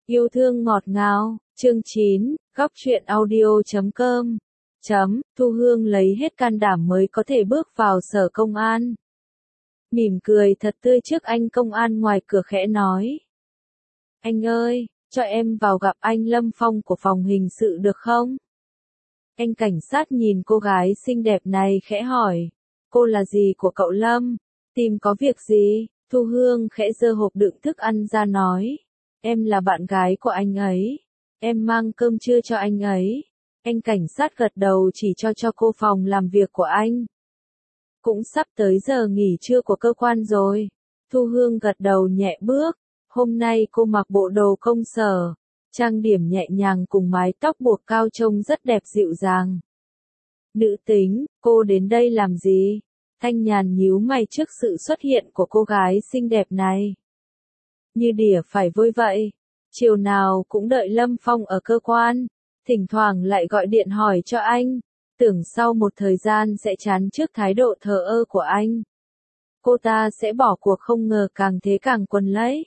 Yêu thương ngọt ngào, chương 9, góc truyện audio.com. Thu Hương lấy hết can đảm mới có thể bước vào sở công an. Mỉm cười thật tươi trước anh công an ngoài cửa khẽ nói. Anh ơi, cho em vào gặp anh Lâm Phong của phòng hình sự được không? Anh cảnh sát nhìn cô gái xinh đẹp này khẽ hỏi. Cô là gì của cậu Lâm? Tìm có việc gì? Thu Hương khẽ giơ hộp đựng thức ăn ra nói. Em là bạn gái của anh ấy. Em mang cơm trưa cho anh ấy. Anh cảnh sát gật đầu chỉ cho cô phòng làm việc của anh. Cũng sắp tới giờ nghỉ trưa của cơ quan rồi. Thu Hương gật đầu nhẹ bước. Hôm nay cô mặc bộ đồ công sở. Trang điểm nhẹ nhàng cùng mái tóc buộc cao trông rất đẹp dịu dàng. Nữ tính, cô đến đây làm gì? Thanh Nhàn nhíu mày trước sự xuất hiện của cô gái xinh đẹp này. Như đỉa phải vôi vậy. Chiều nào cũng đợi Lâm Phong ở cơ quan. Thỉnh thoảng lại gọi điện hỏi cho anh. Tưởng sau một thời gian sẽ chán trước thái độ thờ ơ của anh. Cô ta sẽ bỏ cuộc không ngờ càng thế càng quấn lấy.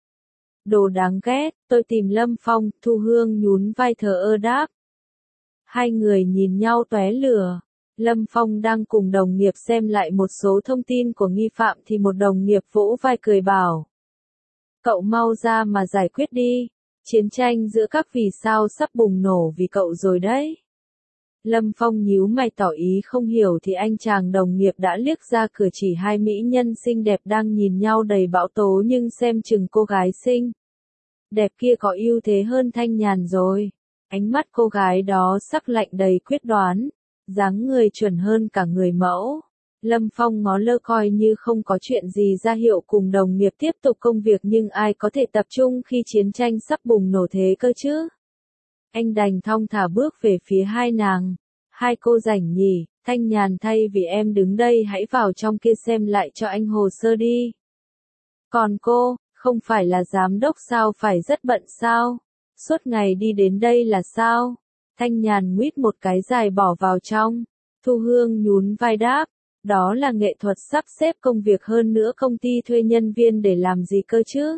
Đồ đáng ghét, tôi tìm Lâm Phong, Thu Hương nhún vai thờ ơ đáp. Hai người nhìn nhau tóe lửa. Lâm Phong đang cùng đồng nghiệp xem lại một số thông tin của nghi phạm thì một đồng nghiệp vỗ vai cười bảo. Cậu mau ra mà giải quyết đi. Chiến tranh giữa các vì sao sắp bùng nổ vì cậu rồi đấy. Lâm Phong nhíu mày tỏ ý không hiểu thì anh chàng đồng nghiệp đã liếc ra cửa chỉ hai mỹ nhân xinh đẹp đang nhìn nhau đầy bão tố nhưng xem chừng cô gái xinh đẹp kia có ưu thế hơn Thanh Nhàn rồi. Ánh mắt cô gái đó sắc lạnh đầy quyết đoán, dáng người chuẩn hơn cả người mẫu. Lâm Phong ngó lơ coi như không có chuyện gì ra hiệu cùng đồng nghiệp tiếp tục công việc nhưng ai có thể tập trung khi chiến tranh sắp bùng nổ thế cơ chứ. Anh đành thong thả bước về phía hai nàng. Hai cô rảnh nhỉ, Thanh Nhàn thay vì em đứng đây hãy vào trong kia xem lại cho anh hồ sơ đi. Còn cô, không phải là giám đốc sao phải rất bận sao? Suốt ngày đi đến đây là sao? Thanh Nhàn nguyết một cái dài bỏ vào trong. Thu Hương nhún vai đáp. Đó là nghệ thuật sắp xếp công việc hơn nữa công ty thuê nhân viên để làm gì cơ chứ?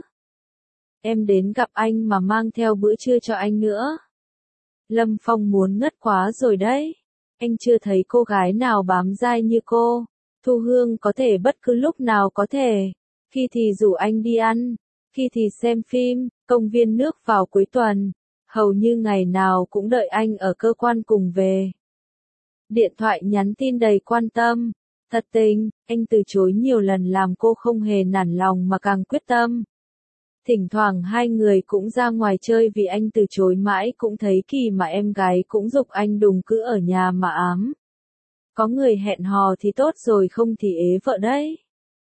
Em đến gặp anh mà mang theo bữa trưa cho anh nữa. Lâm Phong muốn ngất quá rồi đấy. Anh chưa thấy cô gái nào bám dai như cô. Thu Hương có thể bất cứ lúc nào có thể. Khi thì rủ anh đi ăn, khi thì xem phim, công viên nước vào cuối tuần. Hầu như ngày nào cũng đợi anh ở cơ quan cùng về. Điện thoại nhắn tin đầy quan tâm. Thật tình, anh từ chối nhiều lần làm cô không hề nản lòng mà càng quyết tâm. Thỉnh thoảng hai người cũng ra ngoài chơi vì anh từ chối mãi cũng thấy kỳ mà em gái cũng giục anh đừng cứ ở nhà mà ám. Có người hẹn hò thì tốt rồi không thì ế vợ đấy.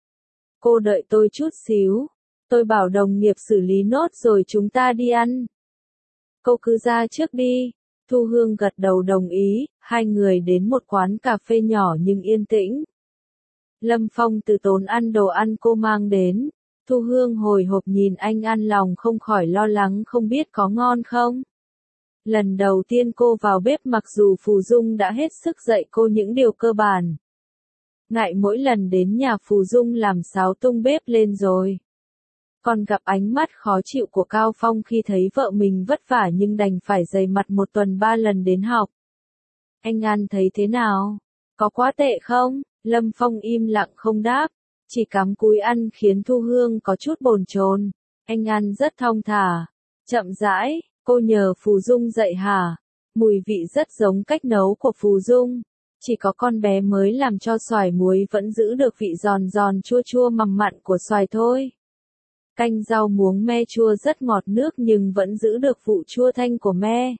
Cô đợi tôi chút xíu. Tôi bảo đồng nghiệp xử lý nốt rồi chúng ta đi ăn. Cô cứ ra trước đi. Thu Hương gật đầu đồng ý, hai người đến một quán cà phê nhỏ nhưng yên tĩnh. Lâm Phong từ tốn ăn đồ ăn cô mang đến. Thu Hương hồi hộp nhìn anh ăn lòng không khỏi lo lắng không biết có ngon không. Lần đầu tiên cô vào bếp mặc dù Phù Dung đã hết sức dạy cô những điều cơ bản. Ngại mỗi lần đến nhà Phù Dung làm xáo tung bếp lên rồi. Còn gặp ánh mắt khó chịu của Cao Phong khi thấy vợ mình vất vả nhưng đành phải dày mặt một tuần 3 lần đến học. Anh ăn thấy thế nào? Có quá tệ không? Lâm Phong im lặng không đáp. Chỉ cắm cúi ăn khiến Thu Hương có chút bồn chồn. Anh ăn rất thong thả. Chậm rãi, cô nhờ Phù Dung dạy hả? Mùi vị rất giống cách nấu của Phù Dung. Chỉ có con bé mới làm cho xoài muối vẫn giữ được vị giòn giòn chua chua mặn mặn của xoài thôi. Canh rau muống me chua rất ngọt nước nhưng vẫn giữ được vị chua thanh của me.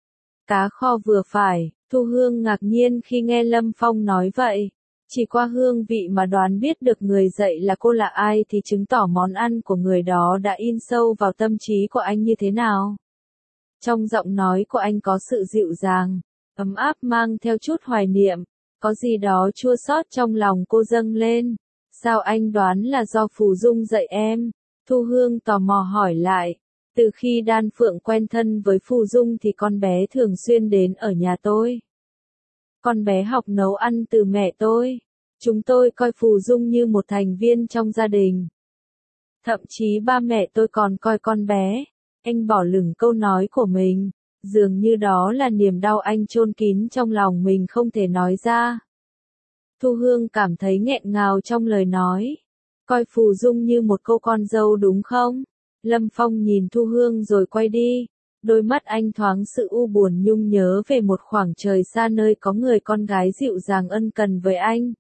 Cá kho vừa phải, Thu Hương ngạc nhiên khi nghe Lâm Phong nói vậy. Chỉ qua hương vị mà đoán biết được người dạy là cô là ai thì chứng tỏ món ăn của người đó đã in sâu vào tâm trí của anh như thế nào. Trong giọng nói của anh có sự dịu dàng, ấm áp mang theo chút hoài niệm, có gì đó chua xót trong lòng cô dâng lên. Sao anh đoán là do Phù Dung dạy em? Thu Hương tò mò hỏi lại. Từ khi Đan Phượng quen thân với Phù Dung thì con bé thường xuyên đến ở nhà tôi. Con bé học nấu ăn từ mẹ tôi. Chúng tôi coi Phù Dung như một thành viên trong gia đình. Thậm chí ba mẹ tôi còn coi con bé Anh bỏ lửng câu nói của mình, dường như đó là niềm đau anh chôn kín trong lòng mình không thể nói ra. Thu Hương cảm thấy nghẹn ngào trong lời nói. Coi Phù Dung như một cô con dâu đúng không? Lâm Phong nhìn Thu Hương rồi quay đi. Đôi mắt anh thoáng sự u buồn nhung nhớ về một khoảng trời xa nơi có người con gái dịu dàng ân cần với anh.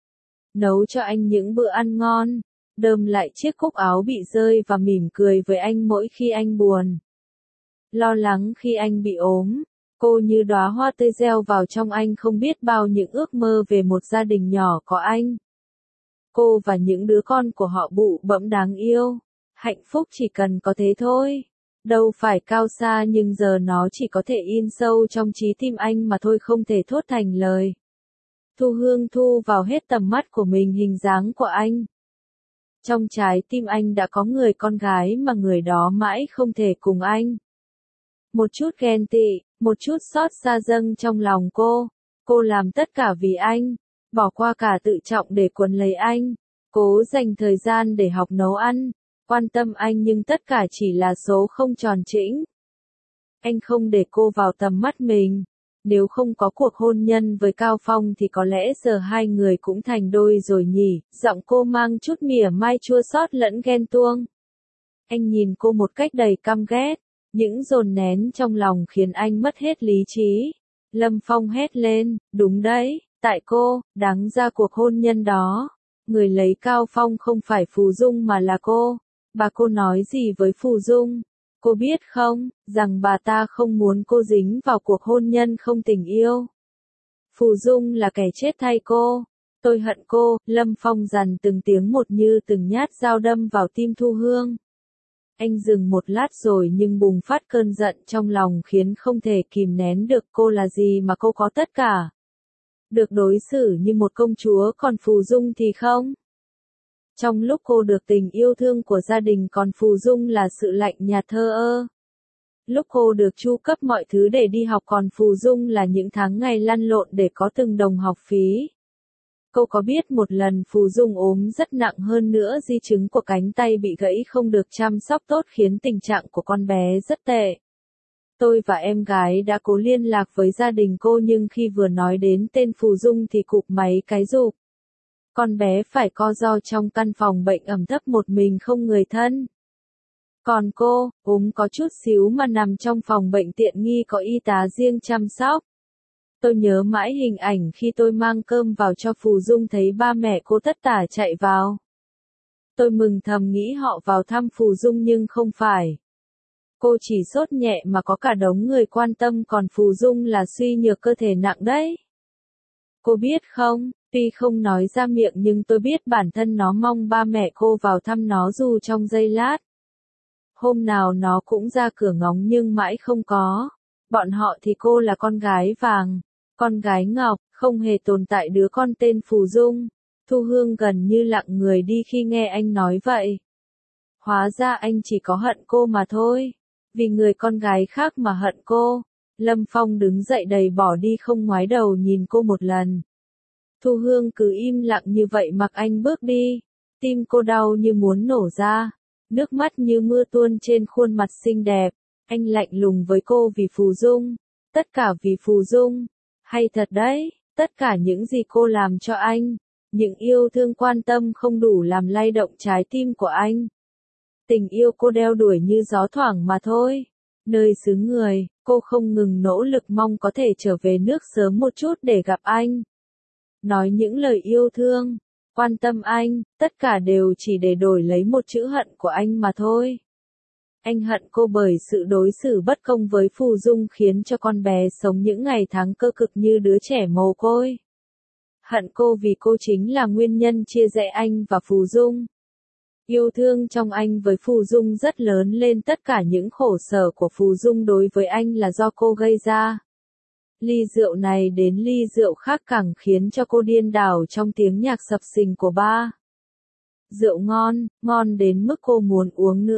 Nấu cho anh những bữa ăn ngon, đơm lại chiếc cúc áo bị rơi và mỉm cười với anh mỗi khi anh buồn. Lo lắng khi anh bị ốm, cô như đóa hoa tươi gieo vào trong anh không biết bao những ước mơ về một gia đình nhỏ có anh. Cô và những đứa con của họ bụ bẫm đáng yêu. Hạnh phúc chỉ cần có thế thôi. Đâu phải cao xa nhưng giờ nó chỉ có thể in sâu trong trí tim anh mà thôi, không thể thốt thành lời. Thu Hương thu vào hết tầm mắt của mình hình dáng của anh. Trong trái tim anh đã có người con gái mà người đó mãi không thể cùng anh. Một chút ghen tị, một chút xót xa dâng trong lòng cô. Cô làm tất cả vì anh, bỏ qua cả tự trọng để quấn lấy anh, cố dành thời gian để học nấu ăn, quan tâm anh nhưng tất cả chỉ là số không tròn chỉnh. Anh không để cô vào tầm mắt mình. Nếu không có cuộc hôn nhân với Cao Phong thì có lẽ giờ hai người cũng thành đôi rồi nhỉ, giọng cô mang chút mỉa mai chua xót lẫn ghen tuông. Anh nhìn cô một cách đầy căm ghét, những dồn nén trong lòng khiến anh mất hết lý trí. Lâm Phong hét lên, đúng đấy, tại cô, đáng ra cuộc hôn nhân đó. Người lấy Cao Phong không phải Phù Dung mà là cô. Bà cô nói gì với Phù Dung? Cô biết không, rằng bà ta không muốn cô dính vào cuộc hôn nhân không tình yêu. Phù Dung là kẻ chết thay cô. Tôi hận cô, Lâm Phong dằn từng tiếng một như từng nhát dao đâm vào tim Thu Hương. Anh dừng một lát rồi nhưng bùng phát cơn giận trong lòng khiến không thể kìm nén được. Cô là gì mà cô có tất cả? Được đối xử như một công chúa, còn Phù Dung thì không. Trong lúc cô được tình yêu thương của gia đình còn Phù Dung là sự lạnh nhạt thờ ơ. Lúc cô được chu cấp mọi thứ để đi học còn Phù Dung là những tháng ngày lăn lộn để có từng đồng học phí. Cô có biết một lần Phù Dung ốm rất nặng, hơn nữa di chứng của cánh tay bị gãy không được chăm sóc tốt khiến tình trạng của con bé rất tệ. Tôi và em gái đã cố liên lạc với gia đình cô nhưng khi vừa nói đến tên Phù Dung thì cụp máy cái rụp. Con bé phải co ro trong căn phòng bệnh ẩm thấp một mình không người thân. Còn cô, ốm có chút xíu mà nằm trong phòng bệnh tiện nghi có y tá riêng chăm sóc. Tôi nhớ mãi hình ảnh khi tôi mang cơm vào cho Phù Dung thấy ba mẹ cô tất tả chạy vào. Tôi mừng thầm nghĩ họ vào thăm Phù Dung nhưng không phải. Cô chỉ sốt nhẹ mà có cả đống người quan tâm, còn Phù Dung là suy nhược cơ thể nặng đấy. Cô biết không, tuy không nói ra miệng nhưng tôi biết bản thân nó mong ba mẹ cô vào thăm nó dù trong giây lát. Hôm nào nó cũng ra cửa ngóng nhưng mãi không có. Bọn họ thì cô là con gái vàng, con gái ngọc, không hề tồn tại đứa con tên Phù Dung. Thu Hương gần như lặng người đi khi nghe anh nói vậy. Hóa ra anh chỉ có hận cô mà thôi. Vì người con gái khác mà hận cô. Lâm Phong đứng dậy đầy bỏ đi không ngoái đầu nhìn cô một lần. Thu Hương cứ im lặng như vậy mặc anh bước đi. Tim cô đau như muốn nổ ra. Nước mắt như mưa tuôn trên khuôn mặt xinh đẹp. Anh lạnh lùng với cô vì Phù Dung. Tất cả vì Phù Dung. Hay thật đấy, tất cả những gì cô làm cho anh. Những yêu thương quan tâm không đủ làm lay động trái tim của anh. Tình yêu cô đeo đuổi như gió thoảng mà thôi. Nơi xứ người, cô không ngừng nỗ lực mong có thể trở về nước sớm một chút để gặp anh. Nói những lời yêu thương, quan tâm anh, tất cả đều chỉ để đổi lấy một chữ hận của anh mà thôi. Anh hận cô bởi sự đối xử bất công với Phù Dung khiến cho con bé sống những ngày tháng cơ cực như đứa trẻ mồ côi. Hận cô vì cô chính là nguyên nhân chia rẽ anh và Phù Dung. Yêu thương trong anh với Phù Dung rất lớn lên, tất cả những khổ sở của Phù Dung đối với anh là do cô gây ra. Ly rượu này đến ly rượu khác càng khiến cho cô điên đảo trong tiếng nhạc sập sình của ba. Rượu ngon, ngon đến mức cô muốn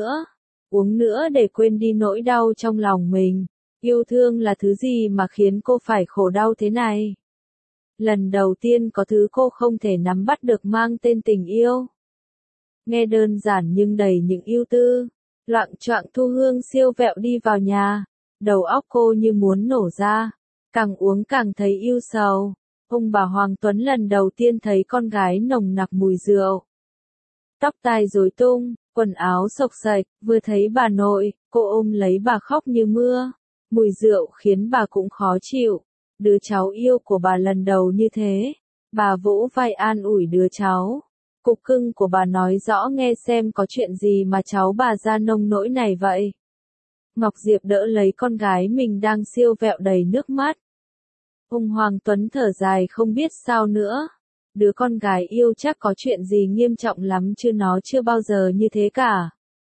uống nữa để quên đi nỗi đau trong lòng mình. Yêu thương là thứ gì mà khiến cô phải khổ đau thế này? Lần đầu tiên có thứ cô không thể nắm bắt được mang tên tình yêu. Nghe đơn giản nhưng đầy những ưu tư. Loạng choạng Thu Hương siêu vẹo đi vào nhà, đầu óc cô như muốn nổ ra, càng uống càng thấy ưu sầu. Ông bà Hoàng Tuấn lần đầu tiên thấy con gái nồng nặc mùi rượu. Tóc tai rối tung, quần áo xộc xệch, vừa thấy bà nội, cô ôm lấy bà khóc như mưa. Mùi rượu khiến bà cũng khó chịu. Đứa cháu yêu của bà lần đầu như thế. Bà vỗ vai an ủi đứa cháu. Cục cưng của bà nói rõ nghe xem có chuyện gì mà cháu bà ra nông nỗi này vậy. Ngọc Diệp đỡ lấy con gái mình đang siêu vẹo đầy nước mắt. Ông Hoàng Tuấn thở dài không biết sao nữa. Đứa con gái yêu chắc có chuyện gì nghiêm trọng lắm chứ nó chưa bao giờ như thế cả.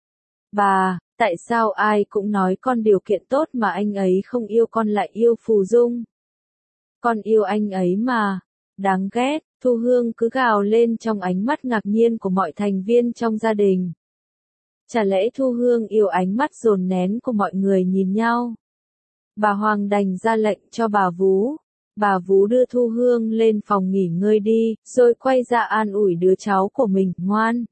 Bà, tại sao ai cũng nói con điều kiện tốt mà anh ấy không yêu con lại yêu Phù Dung? Con yêu anh ấy mà. Đáng ghét, Thu Hương cứ gào lên trong ánh mắt ngạc nhiên của mọi thành viên trong gia đình. Chả lẽ Thu Hương yêu ánh mắt dồn nén của mọi người nhìn nhau? Bà Hoàng đành ra lệnh cho bà Vú. Bà Vú đưa Thu Hương lên phòng nghỉ ngơi đi, rồi quay ra an ủi đứa cháu của mình, ngoan.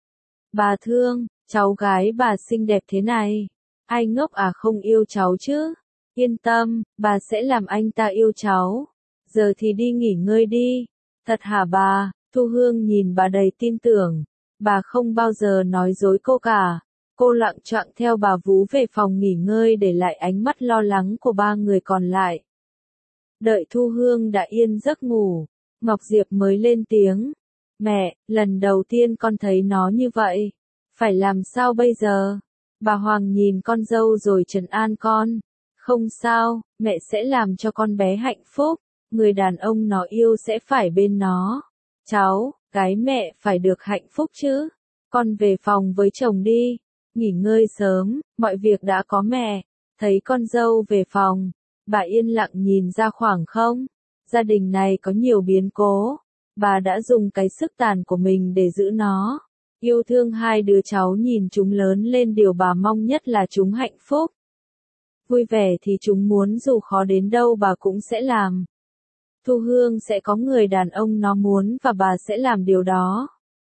Bà thương, cháu gái bà xinh đẹp thế này. Ai ngốc à không yêu cháu chứ? Yên tâm, bà sẽ làm anh ta yêu cháu. Giờ thì đi nghỉ ngơi đi. Thật hả bà? Thu Hương nhìn bà đầy tin tưởng. Bà không bao giờ nói dối cô cả. Cô loạng choạng theo bà Vú về phòng nghỉ ngơi để lại ánh mắt lo lắng của ba người còn lại. Đợi Thu Hương đã yên giấc ngủ, Ngọc Diệp mới lên tiếng. Mẹ, lần đầu tiên con thấy nó như vậy. Phải làm sao bây giờ? Bà Hoàng nhìn con dâu rồi trấn an con. Không sao, mẹ sẽ làm cho con bé hạnh phúc. Người đàn ông nó yêu sẽ phải bên nó. Cháu, gái mẹ phải được hạnh phúc chứ. Con về phòng với chồng đi. Nghỉ ngơi sớm, mọi việc đã có mẹ. Thấy con dâu về phòng, bà yên lặng nhìn ra khoảng không. Gia đình này có nhiều biến cố. Bà đã dùng cái sức tàn của mình để giữ nó. Yêu thương hai đứa cháu nhìn chúng lớn lên, điều bà mong nhất là chúng hạnh phúc. Vui vẻ thì chúng muốn dù khó đến đâu bà cũng sẽ làm. Thu Hương sẽ có người đàn ông nó muốn và bà sẽ làm điều đó.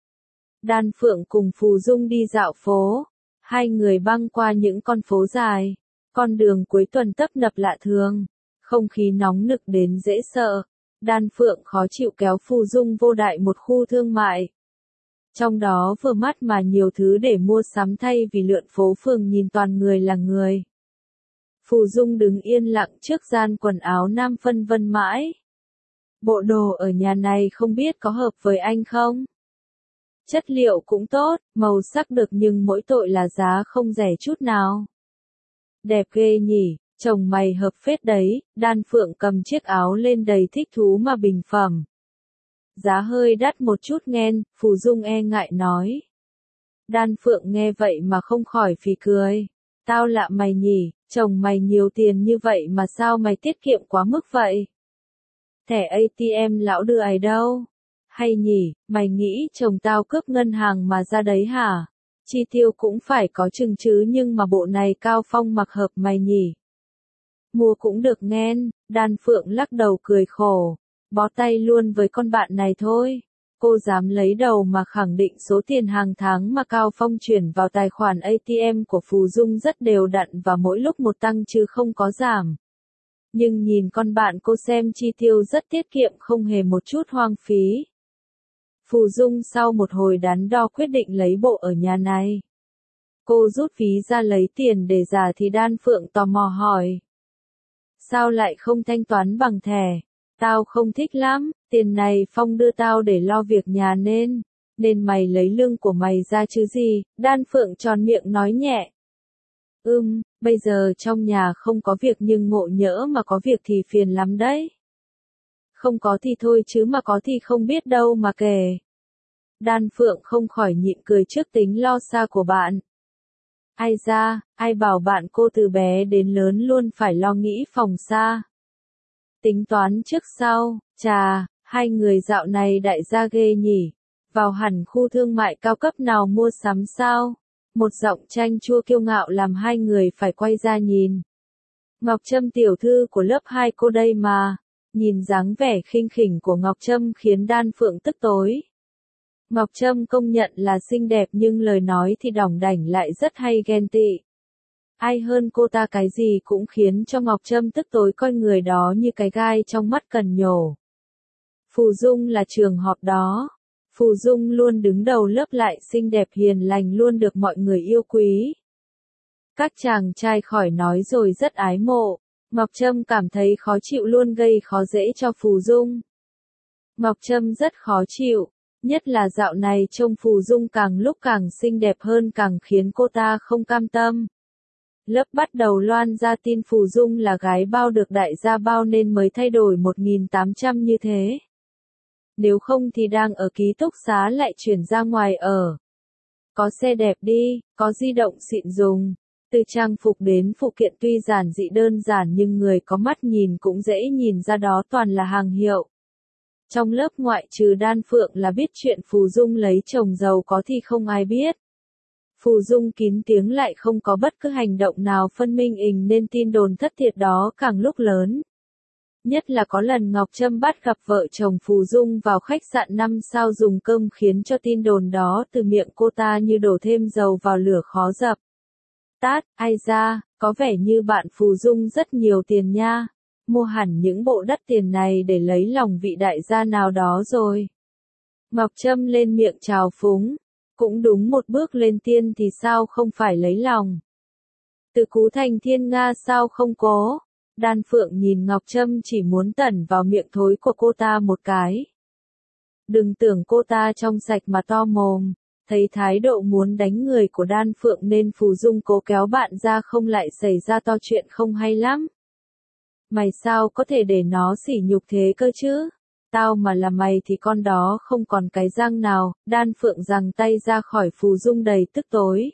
Đan Phượng cùng Phù Dung đi dạo phố. Hai người băng qua những con phố dài. Con đường cuối tuần tấp nập lạ thường. Không khí nóng nực đến dễ sợ. Đan Phượng khó chịu kéo Phù Dung vô đại một khu thương mại. Trong đó vừa mắt mà nhiều thứ để mua sắm thay vì lượn phố phường nhìn toàn người là người. Phù Dung đứng yên lặng trước gian quần áo nam phân vân mãi. Bộ đồ ở nhà này không biết có hợp với anh không? Chất liệu cũng tốt, màu sắc được nhưng mỗi tội là giá không rẻ chút nào. Đẹp ghê nhỉ, chồng mày hợp phết đấy. Đan Phượng cầm chiếc áo lên đầy thích thú mà bình phẩm. Giá hơi đắt một chút nghen, Phù Dung e ngại nói. Đan Phượng nghe vậy mà không khỏi phì cười. Tao lạ mày nhỉ, chồng mày nhiều tiền như vậy mà sao mày tiết kiệm quá mức vậy? Thẻ ATM lão đưa ấy đâu? Hay nhỉ, mày nghĩ chồng tao cướp ngân hàng mà ra đấy hả? Chi tiêu cũng phải có chừng chứ, nhưng mà bộ này Cao Phong mặc hợp mày nhỉ? Mua cũng được nghen. Đan Phượng lắc đầu cười khổ. Bó tay luôn với con bạn này thôi. Cô dám lấy đầu mà khẳng định số tiền hàng tháng mà Cao Phong chuyển vào tài khoản ATM của Phù Dung rất đều đặn và mỗi lúc một tăng chứ không có giảm. Nhưng nhìn con bạn cô xem chi tiêu rất tiết kiệm, không hề một chút hoang phí. Phù Dung sau một hồi đắn đo quyết định lấy bộ ở nhà này. Cô rút ví ra lấy tiền để trả thì Đan Phượng tò mò hỏi. Sao lại không thanh toán bằng thẻ? Tao không thích lắm, tiền này Phong đưa tao để lo việc nhà nên mày lấy lương của mày ra chứ gì. Đan Phượng tròn miệng nói nhẹ. Bây giờ trong nhà không có việc nhưng ngộ nhỡ mà có việc thì phiền lắm đấy. Không có thì thôi chứ mà có thì không biết đâu mà kể. Đan Phượng không khỏi nhịn cười trước tính lo xa của bạn. Ai ra, ai bảo bạn cô từ bé đến lớn luôn phải lo nghĩ phòng xa. Tính toán trước sau, chà, hai người dạo này đại gia ghê nhỉ. Vào hẳn khu thương mại cao cấp nào mua sắm sao? Một giọng chanh chua kiêu ngạo làm hai người phải quay ra nhìn. Ngọc Trâm tiểu thư của lớp 2 cô đây mà. Nhìn dáng vẻ khinh khỉnh của Ngọc Trâm khiến Đan Phượng tức tối. Ngọc Trâm công nhận là xinh đẹp nhưng lời nói thì đỏng đảnh lại rất hay ghen tị. Ai hơn cô ta cái gì cũng khiến cho Ngọc Trâm tức tối coi người đó như cái gai trong mắt cần nhổ. Phù Dung là trường học đó. Phù Dung luôn đứng đầu lớp, lại xinh đẹp hiền lành, luôn được mọi người yêu quý. Các chàng trai khỏi nói rồi rất ái mộ. Ngọc Trâm cảm thấy khó chịu, luôn gây khó dễ cho Phù Dung. Ngọc Trâm rất khó chịu, nhất là dạo này trông Phù Dung càng lúc càng xinh đẹp hơn càng khiến cô ta không cam tâm. Lớp bắt đầu loan ra tin Phù Dung là gái bao được đại gia bao nên mới thay đổi 1.800 như thế. Nếu không thì đang ở ký túc xá lại chuyển ra ngoài ở. Có xe đẹp đi, có di động xịn dùng. Từ trang phục đến phụ kiện tuy giản dị đơn giản nhưng người có mắt nhìn cũng dễ nhìn ra đó toàn là hàng hiệu. Trong lớp ngoại trừ Đan Phượng là biết chuyện Phù Dung lấy chồng giàu có thì không ai biết. Phù Dung kín tiếng lại không có bất cứ hành động nào phân minh ình nên tin đồn thất thiệt đó càng lúc lớn. Nhất là có lần Ngọc Trâm bắt gặp vợ chồng Phù Dung vào khách sạn 5 sao dùng cơm khiến cho tin đồn đó từ miệng cô ta như đổ thêm dầu vào lửa khó dập. Tát, ai ra, có vẻ như bạn Phù Dung rất nhiều tiền nha. Mua hẳn những bộ đắt tiền này để lấy lòng vị đại gia nào đó rồi. Ngọc Trâm lên miệng trào phúng. Cũng đúng, một bước lên tiên thì sao không phải lấy lòng. Từ Cú thành thiên nga sao không cố. Đan Phượng nhìn Ngọc Trâm chỉ muốn tẩn vào miệng thối của cô ta một cái. Đừng tưởng cô ta trong sạch mà to mồm. Thấy thái độ muốn đánh người của Đan Phượng nên Phù Dung cố kéo bạn ra không lại xảy ra to chuyện không hay lắm. Mày sao có thể để nó sỉ nhục thế cơ chứ? Tao mà là mày thì con đó không còn cái răng nào. Đan Phượng giằng tay ra khỏi Phù Dung đầy tức tối.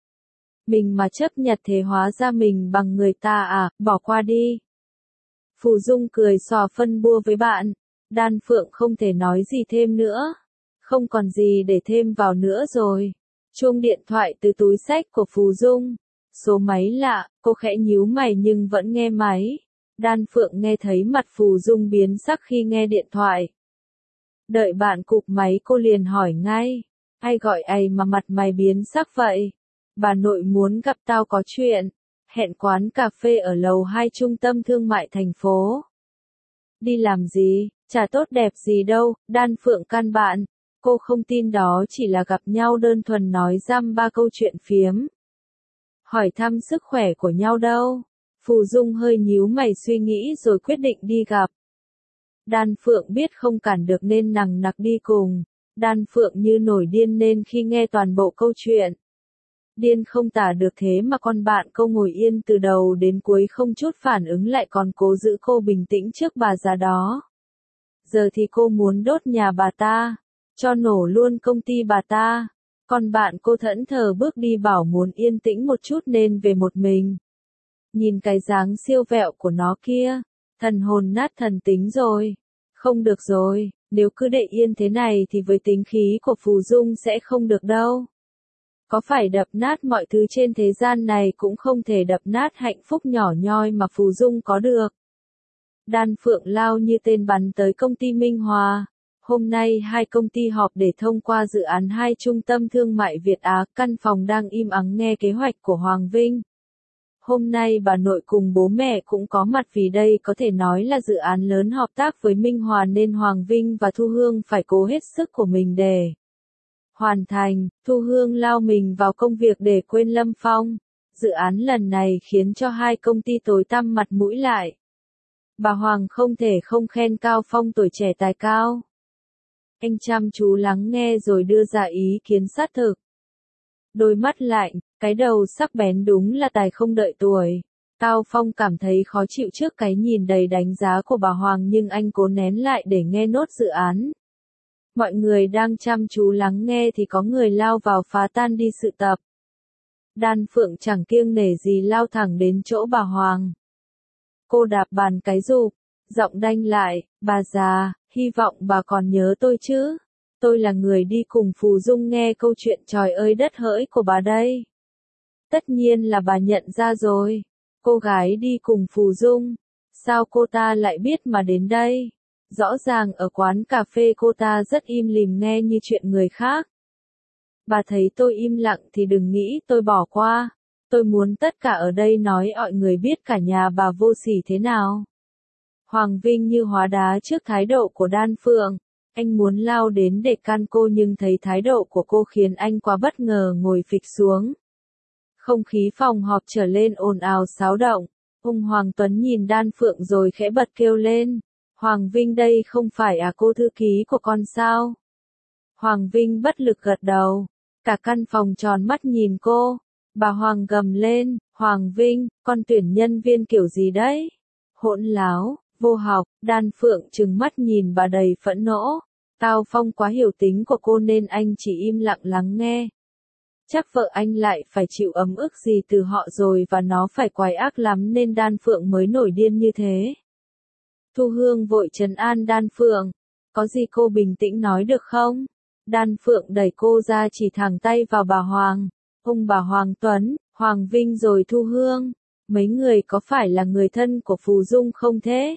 Mình mà chấp nhặt thế hóa ra mình bằng người ta à, bỏ qua đi. Phù Dung cười xòa phân bua với bạn. Đan Phượng không thể nói gì thêm nữa. Không còn gì để thêm vào nữa rồi. Chuông điện thoại từ túi xách của Phù Dung. Số máy lạ, cô khẽ nhíu mày nhưng vẫn nghe máy. Đan Phượng nghe thấy mặt Phù Dung biến sắc khi nghe điện thoại. Đợi bạn cụp máy cô liền hỏi ngay. Ai gọi ấy mà mặt mày biến sắc vậy? Bà nội muốn gặp tao có chuyện. Hẹn quán cà phê ở lầu 2 trung tâm thương mại thành phố. Đi làm gì? Chả tốt đẹp gì đâu. Đan Phượng can bạn. Cô không tin đó chỉ là gặp nhau đơn thuần nói dăm ba câu chuyện phiếm. Hỏi thăm sức khỏe của nhau đâu. Phù Dung hơi nhíu mày suy nghĩ rồi quyết định đi gặp. Đan Phượng biết không cản được nên nằng nặc đi cùng. Đan Phượng như nổi điên nên khi nghe toàn bộ câu chuyện. Điên không tả được thế mà con bạn cô ngồi yên từ đầu đến cuối không chút phản ứng lại còn cố giữ cô bình tĩnh trước bà già đó. Giờ thì cô muốn đốt nhà bà ta. Cho nổ luôn công ty bà ta. Còn bạn cô thẫn thờ bước đi bảo muốn yên tĩnh một chút nên về một mình. Nhìn cái dáng siêu vẹo của nó kia. Thần hồn nát thần tính rồi. Không được rồi, nếu cứ để yên thế này thì với tính khí của Phù Dung sẽ không được đâu. Có phải đập nát mọi thứ trên thế gian này cũng không thể đập nát hạnh phúc nhỏ nhoi mà Phù Dung có được. Đan Phượng lao như tên bắn tới công ty Minh Hòa. Hôm nay hai công ty họp để thông qua dự án hai trung tâm thương mại Việt Á, căn phòng đang im ắng nghe kế hoạch của Hoàng Vinh. Hôm nay bà nội cùng bố mẹ cũng có mặt vì đây có thể nói là dự án lớn hợp tác với Minh Hòa nên Hoàng Vinh và Thu Hương phải cố hết sức của mình để hoàn thành. Thu Hương lao mình vào công việc để quên Lâm Phong. Dự án lần này khiến cho hai công ty tối tăm mặt mũi lại. Bà Hoàng không thể không khen Cao Phong tuổi trẻ tài cao. Anh chăm chú lắng nghe rồi đưa ra ý kiến sát thực. Đôi mắt lạnh, cái đầu sắc bén đúng là tài không đợi tuổi. Cao Phong cảm thấy khó chịu trước cái nhìn đầy đánh giá của bà Hoàng nhưng anh cố nén lại để nghe nốt dự án. Mọi người đang chăm chú lắng nghe thì có người lao vào phá tan đi sự tập. Đan Phượng chẳng kiêng nể gì lao thẳng đến chỗ bà Hoàng. Cô đạp bàn cái rụp, giọng đanh lại, bà già, hy vọng bà còn nhớ tôi chứ. Tôi là người đi cùng Phù Dung nghe câu chuyện trời ơi đất hỡi của bà đây. Tất nhiên là bà nhận ra rồi. Cô gái đi cùng Phù Dung. Sao cô ta lại biết mà đến đây? Rõ ràng ở quán cà phê cô ta rất im lìm nghe như chuyện người khác. Bà thấy tôi im lặng thì đừng nghĩ tôi bỏ qua. Tôi muốn tất cả ở đây nói mọi người biết cả nhà bà vô sỉ thế nào. Hoàng Vinh như hóa đá trước thái độ của Đan Phượng. Anh muốn lao đến để can cô nhưng thấy thái độ của cô khiến anh quá bất ngờ ngồi phịch xuống. Không khí phòng họp trở lên ồn ào xáo động. Ông Hoàng Tuấn nhìn Đan Phượng rồi khẽ bật kêu lên. Hoàng Vinh đây không phải cô thư ký của con sao? Hoàng Vinh bất lực gật đầu. Cả căn phòng tròn mắt nhìn cô. Bà Hoàng gầm lên. Hoàng Vinh, con tuyển nhân viên kiểu gì đấy? Hỗn láo, vô học. Đan Phượng trừng mắt nhìn bà đầy phẫn nộ. Tao Phong quá hiểu tính của cô nên anh chỉ im lặng lắng nghe. Chắc vợ anh lại phải chịu ấm ức gì từ họ rồi và nó phải quái ác lắm nên Đan Phượng mới nổi điên như thế. Thu Hương vội trấn an Đan Phượng. Có gì cô bình tĩnh nói được không? Đan Phượng đẩy cô ra chỉ thẳng tay vào bà Hoàng. Ông bà Hoàng Tuấn, Hoàng Vinh rồi Thu Hương. Mấy người có phải là người thân của Phù Dung không thế?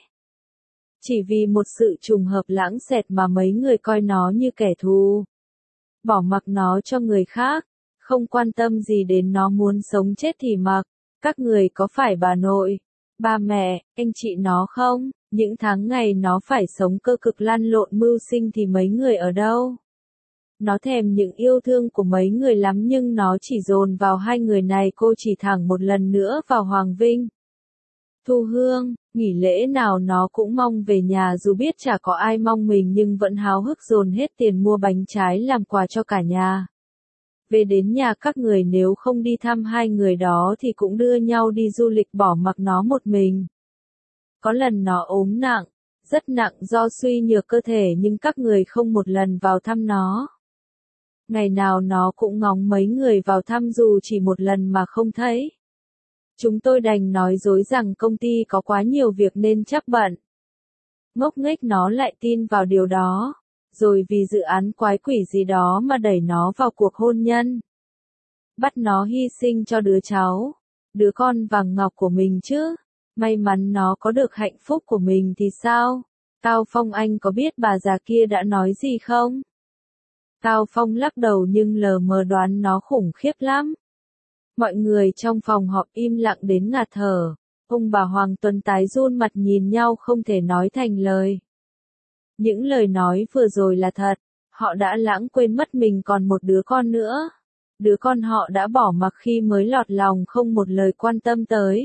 Chỉ vì một sự trùng hợp lãng xẹt mà mấy người coi nó như kẻ thù. Bỏ mặc nó cho người khác. Không quan tâm gì đến nó muốn sống chết thì mặc. Các người có phải bà nội, ba mẹ, anh chị nó không? Những tháng ngày nó phải sống cơ cực lăn lộn mưu sinh thì mấy người ở đâu? Nó thèm những yêu thương của mấy người lắm nhưng nó chỉ dồn vào hai người này. Cô chỉ thẳng một lần nữa vào Hoàng Vinh. Thu Hương, nghỉ lễ nào nó cũng mong về nhà dù biết chả có ai mong mình nhưng vẫn háo hức dồn hết tiền mua bánh trái làm quà cho cả nhà. Về đến nhà các người nếu không đi thăm hai người đó thì cũng đưa nhau đi du lịch bỏ mặc nó một mình. Có lần nó ốm nặng, rất nặng do suy nhược cơ thể nhưng các người không một lần vào thăm nó. Ngày nào nó cũng ngóng mấy người vào thăm dù chỉ một lần mà không thấy. Chúng tôi đành nói dối rằng công ty có quá nhiều việc nên chắc bận. Ngốc nghếch nó lại tin vào điều đó. Rồi vì dự án quái quỷ gì đó mà đẩy nó vào cuộc hôn nhân. Bắt nó hy sinh cho đứa cháu, đứa con vàng ngọc của mình chứ. May mắn nó có được hạnh phúc của mình thì sao? Tao Phong anh có biết bà già kia đã nói gì không? Tao Phong lắc đầu nhưng lờ mờ đoán nó khủng khiếp lắm. Mọi người trong phòng họp im lặng đến ngạt thở. Ông bà Hoàng Tuấn tái run mặt nhìn nhau không thể nói thành lời. Những lời nói vừa rồi là thật, họ đã lãng quên mất mình còn một đứa con nữa. Đứa con họ đã bỏ mặc khi mới lọt lòng không một lời quan tâm tới.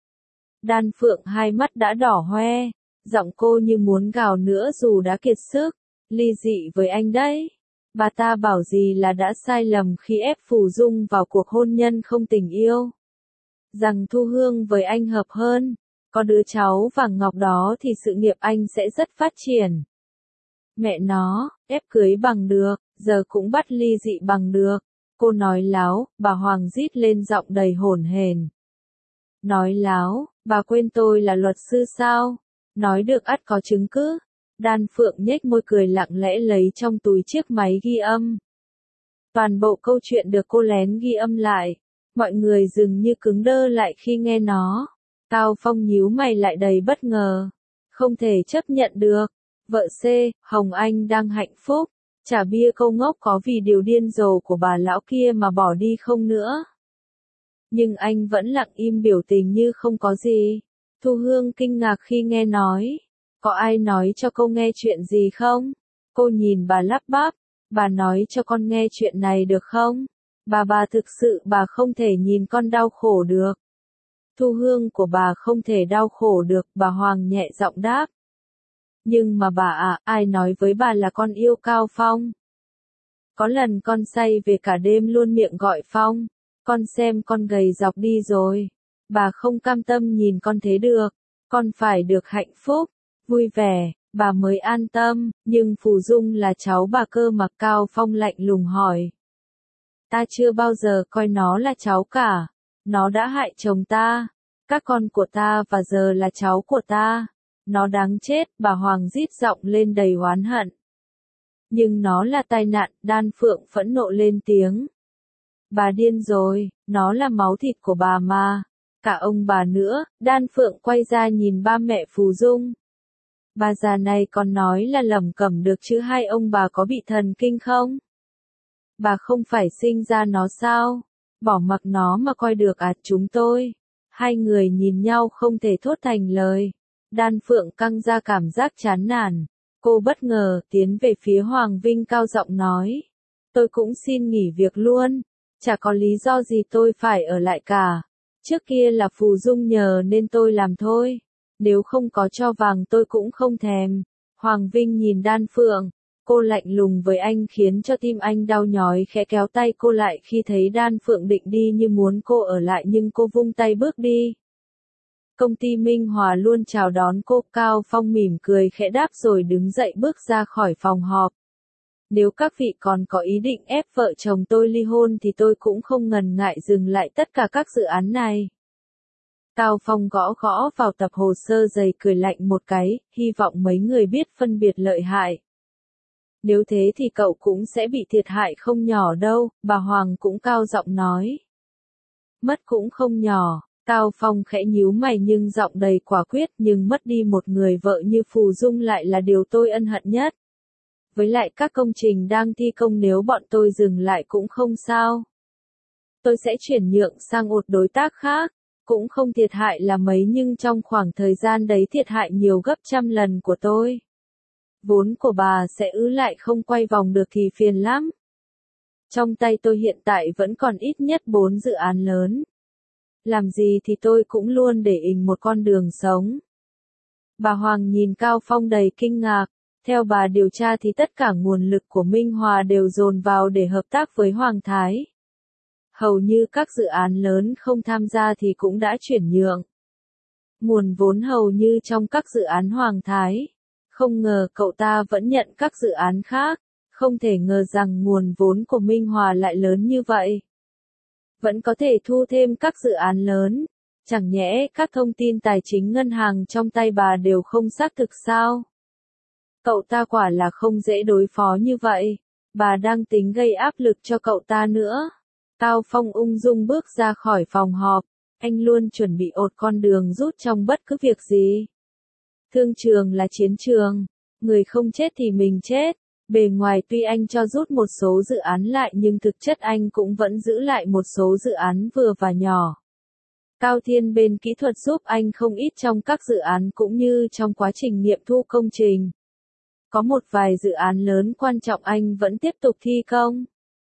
Đan Phượng hai mắt đã đỏ hoe, giọng cô như muốn gào nữa dù đã kiệt sức. Ly dị với anh đấy. Bà ta bảo gì là đã sai lầm khi ép Phù Dung vào cuộc hôn nhân không tình yêu. Rằng Thu Hương với anh hợp hơn. Có đứa cháu vàng ngọc đó thì sự nghiệp anh sẽ rất phát triển. Mẹ nó, ép cưới bằng được, giờ cũng bắt ly dị bằng được. Cô nói láo, bà Hoàng rít lên giọng đầy hổn hển. Nói láo, bà quên tôi là luật sư sao? Nói được ắt có chứng cứ. Đan Phượng nhếch môi cười lặng lẽ lấy trong túi chiếc máy ghi âm. Toàn bộ câu chuyện được cô lén ghi âm lại. Mọi người dường như cứng đơ lại khi nghe nó. Tao Phong nhíu mày lại đầy bất ngờ. Không thể chấp nhận được. Vợ C, Hồng Anh đang hạnh phúc. Chả bia câu ngốc có vì điều điên rồ của bà lão kia mà bỏ đi không nữa. Nhưng anh vẫn lặng im biểu tình như không có gì. Thu Hương kinh ngạc khi nghe nói. Có ai nói cho cô nghe chuyện gì không? Cô nhìn bà lắp bắp. Bà nói cho con nghe chuyện này được không? Bà thực sự bà không thể nhìn con đau khổ được. Thu Hương của bà không thể đau khổ được, bà Hoàng nhẹ giọng đáp. Nhưng mà bà ai nói với bà là con yêu Cao Phong? Có lần con say về cả đêm luôn miệng gọi Phong. Con xem con gầy dọc đi rồi. Bà không cam tâm nhìn con thế được. Con phải được hạnh phúc, vui vẻ, bà mới an tâm. Nhưng Phù Dung là cháu bà cơ mà. Cao Phong lạnh lùng hỏi. Ta chưa bao giờ coi nó là cháu cả. Nó đã hại chồng ta, các con của ta và giờ là cháu của ta. Nó đáng chết, bà Hoàng rít giọng lên đầy oán hận. Nhưng nó là tai nạn, Đan Phượng phẫn nộ lên tiếng. Bà điên rồi, nó là máu thịt của bà mà. Cả ông bà nữa. Đan Phượng quay ra nhìn ba mẹ Phù Dung. Bà già này còn nói là lẩm cẩm được chứ hai ông bà có bị thần kinh không? Bà không phải sinh ra nó sao? Bỏ mặc nó mà coi được à chúng tôi. Hai người nhìn nhau không thể thốt thành lời. Đan Phượng căng ra cảm giác chán nản. Cô bất ngờ tiến về phía Hoàng Vinh cao giọng nói. Tôi cũng xin nghỉ việc luôn. Chả có lý do gì tôi phải ở lại cả. Trước kia là Phù Dung nhờ nên tôi làm thôi. Nếu không có cho vàng tôi cũng không thèm. Hoàng Vinh nhìn Đan Phượng. Cô lạnh lùng với anh khiến cho tim anh đau nhói khẽ kéo tay cô lại khi thấy Đan Phượng định đi như muốn cô ở lại nhưng cô vung tay bước đi. Công ty Minh Hòa luôn chào đón cô. Cao Phong mỉm cười khẽ đáp rồi đứng dậy bước ra khỏi phòng họp. Nếu các vị còn có ý định ép vợ chồng tôi ly hôn thì tôi cũng không ngần ngại dừng lại tất cả các dự án này. Cao Phong gõ gõ vào tập hồ sơ dày cười lạnh một cái, hy vọng mấy người biết phân biệt lợi hại. Nếu thế thì cậu cũng sẽ bị thiệt hại không nhỏ đâu, bà Hoàng cũng cao giọng nói. Mất cũng không nhỏ, Cao Phong khẽ nhíu mày nhưng giọng đầy quả quyết, nhưng mất đi một người vợ như Phù Dung lại là điều tôi ân hận nhất. Với lại các công trình đang thi công nếu bọn tôi dừng lại cũng không sao. Tôi sẽ chuyển nhượng sang một đối tác khác, cũng không thiệt hại là mấy nhưng trong khoảng thời gian đấy thiệt hại nhiều gấp trăm lần của tôi. Vốn của bà sẽ ứ lại không quay vòng được thì phiền lắm. Trong tay tôi hiện tại vẫn còn ít nhất 4 dự án lớn. Làm gì thì tôi cũng luôn để ình một con đường sống. Bà Hoàng nhìn Cao Phong đầy kinh ngạc. Theo bà điều tra thì tất cả nguồn lực của Minh Hòa đều dồn vào để hợp tác với Hoàng Thái. Hầu như các dự án lớn không tham gia thì cũng đã chuyển nhượng. Nguồn vốn hầu như trong các dự án Hoàng Thái. Không ngờ cậu ta vẫn nhận các dự án khác. Không thể ngờ rằng nguồn vốn của Minh Hòa lại lớn như vậy. Vẫn có thể thu thêm các dự án lớn. Chẳng nhẽ các thông tin tài chính ngân hàng trong tay bà đều không xác thực sao? Cậu ta quả là không dễ đối phó như vậy. Bà đang tính gây áp lực cho cậu ta nữa. Cao Phong ung dung bước ra khỏi phòng họp. Anh luôn chuẩn bị ột con đường rút trong bất cứ việc gì. Thương trường là chiến trường. Người không chết thì mình chết. Bề ngoài tuy anh cho rút một số dự án lại nhưng thực chất anh cũng vẫn giữ lại một số dự án vừa và nhỏ. Cao Thiên bên kỹ thuật giúp anh không ít trong các dự án cũng như trong quá trình nghiệm thu công trình. Có một vài dự án lớn quan trọng anh vẫn tiếp tục thi công.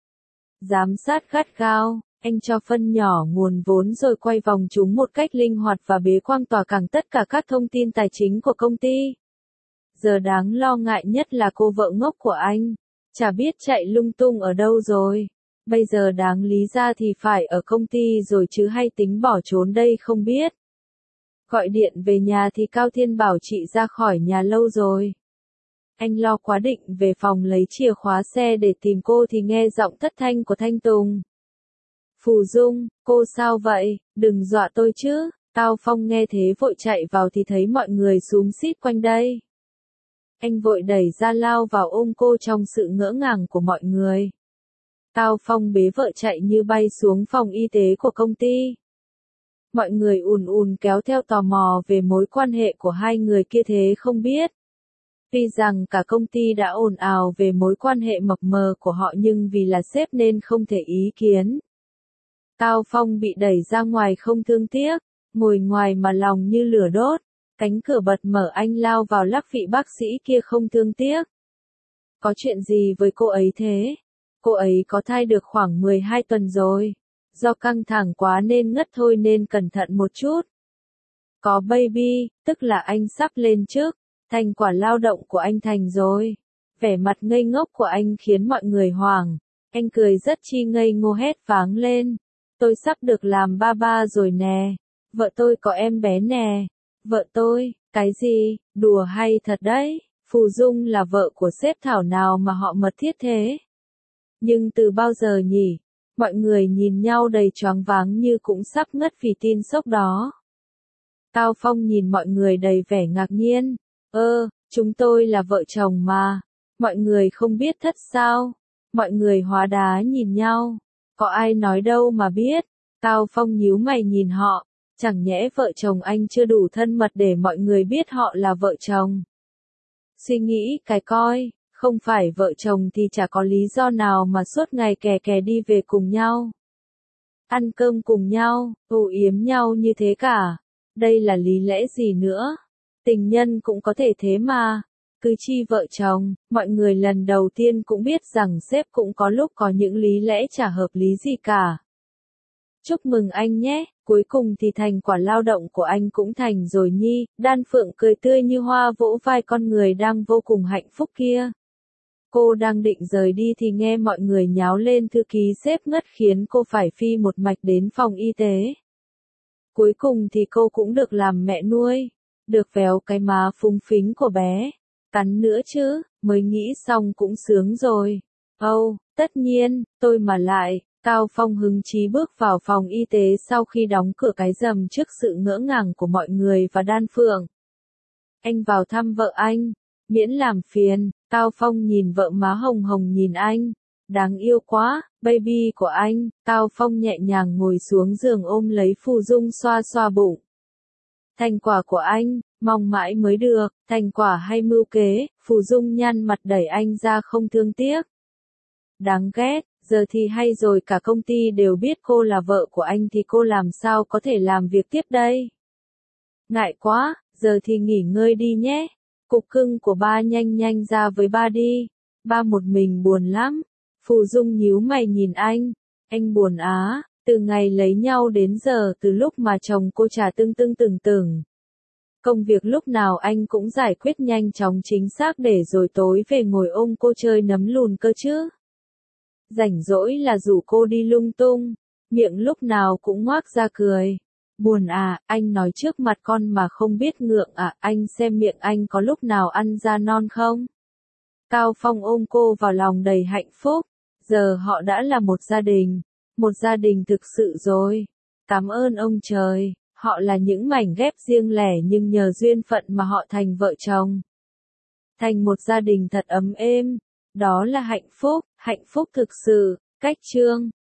Giám sát gắt gao, anh cho phân nhỏ nguồn vốn rồi quay vòng chúng một cách linh hoạt và bế quang tỏa cảng tất cả các thông tin tài chính của công ty. Giờ đáng lo ngại nhất là cô vợ ngốc của anh. Chả biết chạy lung tung ở đâu rồi. Bây giờ đáng lý ra thì phải ở công ty rồi chứ hay tính bỏ trốn đây không biết. Gọi điện về nhà thì Cao Thiên bảo chị ra khỏi nhà lâu rồi. Anh lo quá định về phòng lấy chìa khóa xe để tìm cô thì nghe giọng thất thanh của Thanh Tùng. Phù Dung, cô sao vậy, đừng dọa tôi chứ. Cao Phong nghe thế vội chạy vào thì thấy mọi người xúm xít quanh đây. Anh vội đẩy ra lao vào ôm cô trong sự ngỡ ngàng của mọi người. Cao Phong bế vợ chạy như bay xuống phòng y tế của công ty. Mọi người ùn ùn kéo theo tò mò về mối quan hệ của hai người kia thế không biết. Tuy rằng cả công ty đã ồn ào về mối quan hệ mập mờ của họ nhưng vì là sếp nên không thể ý kiến. Cao Phong bị đẩy ra ngoài không thương tiếc, ngồi ngoài mà lòng như lửa đốt. Cánh cửa bật mở anh lao vào lắc vị bác sĩ kia không thương tiếc. Có chuyện gì với cô ấy thế? Cô ấy có thai được khoảng 12 tuần rồi. Do căng thẳng quá nên ngất thôi nên cẩn thận một chút. Có baby, tức là anh sắp lên chức. Thành quả lao động của anh thành rồi. Vẻ mặt ngây ngốc của anh khiến mọi người hoảng. Anh cười rất chi ngây ngô hét váng lên. Tôi sắp được làm ba ba rồi nè. Vợ tôi có em bé nè. Vợ tôi, cái gì, đùa hay thật đấy. Phù Dung là vợ của sếp thảo nào mà họ mật thiết thế. Nhưng từ bao giờ nhỉ? Mọi người nhìn nhau đầy choáng váng như cũng sắp ngất vì tin sốc đó. Cao Phong nhìn mọi người đầy vẻ ngạc nhiên. Chúng tôi là vợ chồng mà. Mọi người không biết thất sao? Mọi người hóa đá nhìn nhau. Có ai nói đâu mà biết. Cao Phong nhíu mày nhìn họ. Chẳng nhẽ vợ chồng anh chưa đủ thân mật để mọi người biết họ là vợ chồng. Suy nghĩ cái coi, không phải vợ chồng thì chả có lý do nào mà suốt ngày kè kè đi về cùng nhau. Ăn cơm cùng nhau, âu yếm nhau như thế cả. Đây là lý lẽ gì nữa? Tình nhân cũng có thể thế mà. Cứ chi vợ chồng, mọi người lần đầu tiên cũng biết rằng sếp cũng có lúc có những lý lẽ chả hợp lý gì cả. Chúc mừng anh nhé, cuối cùng thì thành quả lao động của anh cũng thành rồi nhi. Đan Phượng cười tươi như hoa vỗ vai con người đang vô cùng hạnh phúc kia. Cô đang định rời đi thì nghe mọi người nháo lên thư ký sếp ngất khiến cô phải phi một mạch đến phòng y tế. Cuối cùng thì cô cũng được làm mẹ nuôi, được véo cái má phúng phính của bé. Cắn nữa chứ, mới nghĩ xong cũng sướng rồi. Tất nhiên, tôi mà lại. Cao Phong hứng chí bước vào phòng y tế sau khi đóng cửa cái rầm trước sự ngỡ ngàng của mọi người và Đan Phượng. Anh vào thăm vợ anh, miễn làm phiền. Cao Phong nhìn vợ má hồng hồng nhìn anh. Đáng yêu quá, baby của anh. Cao Phong nhẹ nhàng ngồi xuống giường ôm lấy Phù Dung xoa xoa bụng. Thành quả của anh, mong mãi mới được, thành quả hay mưu kế. Phù Dung nhăn mặt đẩy anh ra không thương tiếc. Đáng ghét, giờ thì hay rồi, cả công ty đều biết cô là vợ của anh thì cô làm sao có thể làm việc tiếp đây? Ngại quá, giờ thì nghỉ ngơi đi nhé. Cục cưng của ba nhanh nhanh ra với ba đi. Ba một mình buồn lắm. Phù Dung nhíu mày nhìn anh buồn á, từ ngày lấy nhau đến giờ, từ lúc mà chồng cô trả tưng. Công việc lúc nào anh cũng giải quyết nhanh chóng chính xác để rồi tối về ngồi ôm cô chơi nấm lùn cơ chứ. Rảnh rỗi là rủ cô đi lung tung, miệng lúc nào cũng ngoác ra cười. Buồn à, anh nói trước mặt con mà không biết ngượng à, anh xem miệng anh có lúc nào ăn ra non không? Cao Phong ôm cô vào lòng đầy hạnh phúc, giờ họ đã là một gia đình thực sự rồi. Cảm ơn ông trời, họ là những mảnh ghép riêng lẻ nhưng nhờ duyên phận mà họ thành vợ chồng. Thành một gia đình thật ấm êm, đó là hạnh phúc thực sự. Cách chương